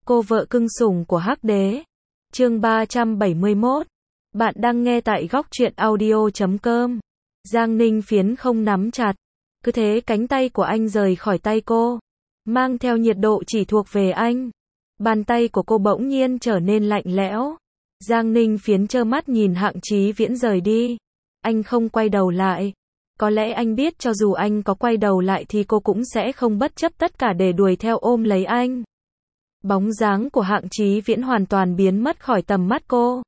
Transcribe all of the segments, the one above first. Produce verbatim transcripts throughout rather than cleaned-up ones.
Cô vợ cưng sủng của Hắc Đế. Chương ba trăm bảy mươi mốt. Bạn đang nghe tại góc truyện audio chấm com. Giang Ninh Phiến không nắm chặt, cứ thế cánh tay của anh rời khỏi tay cô, mang theo nhiệt độ chỉ thuộc về anh. Bàn tay của cô bỗng nhiên trở nên lạnh lẽo. Giang Ninh Phiến trơ mắt nhìn Hạng Chí Viễn rời đi. Anh không quay đầu lại. Có lẽ anh biết cho dù anh có quay đầu lại thì cô cũng sẽ không bất chấp tất cả để đuổi theo ôm lấy anh. Bóng dáng của Hạng Chí Viễn hoàn toàn biến mất khỏi tầm mắt cô.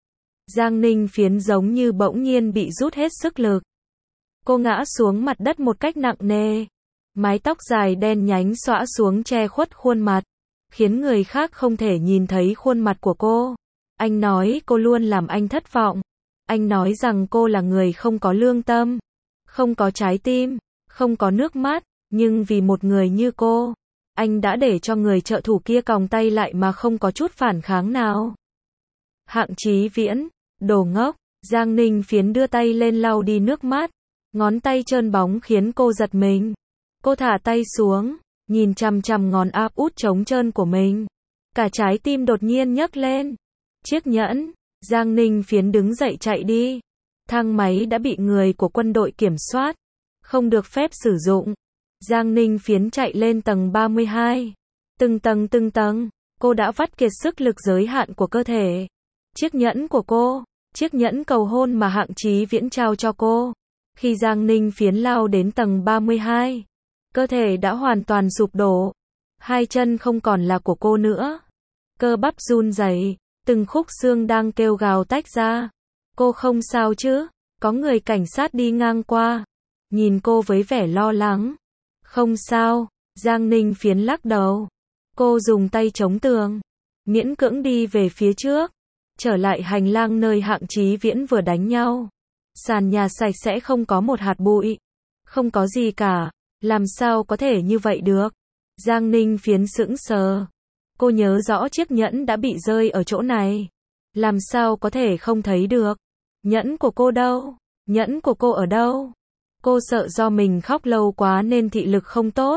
Giang Ninh Phiến giống như bỗng nhiên bị rút hết sức lực. Cô ngã xuống mặt đất một cách nặng nề. Mái tóc dài đen nhánh xõa xuống che khuất khuôn mặt, khiến người khác không thể nhìn thấy khuôn mặt của cô. Anh nói cô luôn làm anh thất vọng. Anh nói rằng cô là người không có lương tâm, không có trái tim, không có nước mắt, nhưng vì một người như cô, anh đã để cho người trợ thủ kia còng tay lại mà không có chút phản kháng nào. Hạng Chí Viễn, đồ ngốc. Giang Ninh Phiến đưa tay lên lau đi nước mắt. Ngón tay trơn bóng khiến cô giật mình. Cô thả tay xuống, nhìn chằm chằm ngón áp út trống trơn của mình. Cả trái tim đột nhiên nhấc lên. Chiếc nhẫn. Giang Ninh Phiến đứng dậy chạy đi. Thang máy đã bị người của quân đội kiểm soát, không được phép sử dụng. Giang Ninh Phiến chạy lên tầng ba mươi hai. Từng tầng từng tầng, cô đã vắt kiệt sức lực giới hạn của cơ thể. Chiếc nhẫn của cô, chiếc nhẫn cầu hôn mà Hạng Chí Viễn trao cho cô. Khi Giang Ninh Phiến lao đến tầng ba mươi hai, cơ thể đã hoàn toàn sụp đổ. Hai chân không còn là của cô nữa. Cơ bắp run rẩy, từng khúc xương đang kêu gào tách ra. Cô không sao chứ? Có người cảnh sát đi ngang qua, nhìn cô với vẻ lo lắng. Không sao. Giang Ninh Phiến lắc đầu. Cô dùng tay chống tường, miễn cưỡng đi về phía trước, trở lại hành lang nơi Hạng Chí Viễn vừa đánh nhau. Sàn nhà sạch sẽ không có một hạt bụi, không có gì cả. Làm sao có thể như vậy được? Giang Ninh Phiến sững sờ. Cô nhớ rõ chiếc nhẫn đã bị rơi ở chỗ này. Làm sao có thể không thấy được? Nhẫn của cô đâu? Nhẫn của cô ở đâu? Cô sợ do mình khóc lâu quá nên thị lực không tốt.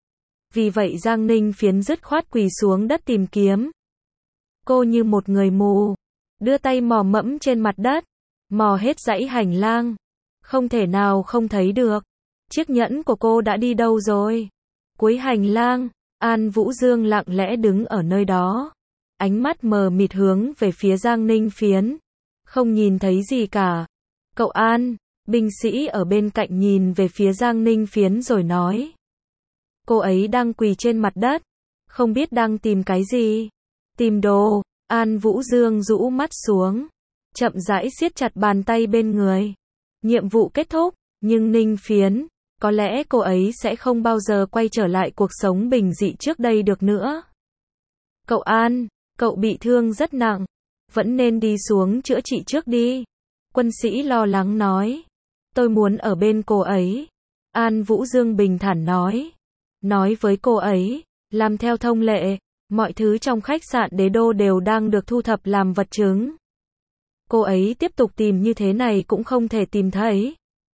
Vì vậy Giang Ninh Phiến dứt khoát quỳ xuống đất tìm kiếm. Cô như một người mù, đưa tay mò mẫm trên mặt đất, mò hết dãy hành lang. Không thể nào không thấy được. Chiếc nhẫn của cô đã đi đâu rồi? Cuối hành lang, An Vũ Dương lặng lẽ đứng ở nơi đó. Ánh mắt mờ mịt hướng về phía Giang Ninh Phiến. Không nhìn thấy gì cả. Cậu An, binh sĩ ở bên cạnh nhìn về phía Giang Ninh Phiến rồi nói. Cô ấy đang quỳ trên mặt đất, không biết đang tìm cái gì. Tìm đồ. An Vũ Dương rũ mắt xuống, chậm rãi siết chặt bàn tay bên người. Nhiệm vụ kết thúc, nhưng Ninh Phiến, có lẽ cô ấy sẽ không bao giờ quay trở lại cuộc sống bình dị trước đây được nữa. Cậu An, cậu bị thương rất nặng, vẫn nên đi xuống chữa trị trước đi. Quân sĩ lo lắng nói. Tôi muốn ở bên cô ấy. An Vũ Dương bình thản nói. Nói với cô ấy, làm theo thông lệ, mọi thứ trong khách sạn Đế Đô đều đang được thu thập làm vật chứng. Cô ấy tiếp tục tìm như thế này cũng không thể tìm thấy.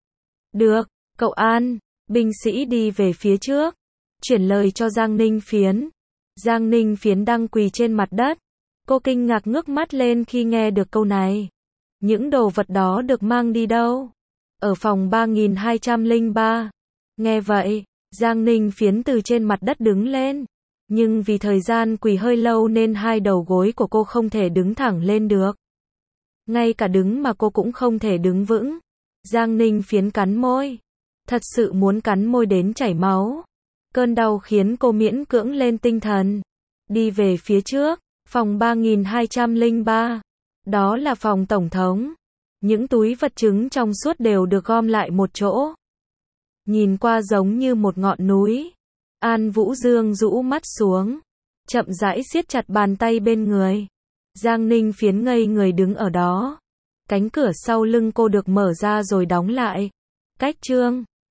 Được, cậu An. Binh sĩ đi về phía trước, chuyển lời cho Giang Ninh Phiến. Giang Ninh Phiến đang quỳ trên mặt đất. Cô kinh ngạc ngước mắt lên khi nghe được câu này. Những đồ vật đó được mang đi đâu? Ở phòng ba nghìn hai trăm lẻ ba. Nghe vậy, Giang Ninh Phiến từ trên mặt đất đứng lên. Nhưng vì thời gian quỳ hơi lâu nên hai đầu gối của cô không thể đứng thẳng lên được. Ngay cả đứng mà cô cũng không thể đứng vững. Giang Ninh Phiến cắn môi. Thật sự muốn cắn môi đến chảy máu. Cơn đau khiến cô miễn cưỡng lên tinh thần. Đi về phía trước, phòng ba nghìn hai trăm lẻ ba. Đó là phòng tổng thống. Những túi vật chứng trong suốt đều được gom lại một chỗ. Nhìn qua giống như một ngọn núi. An Vũ Dương rũ mắt xuống, chậm rãi siết chặt bàn tay bên người. Giang Ninh Phiến ngây người đứng ở đó. Cánh cửa sau lưng cô được mở ra rồi đóng lại. Cách chương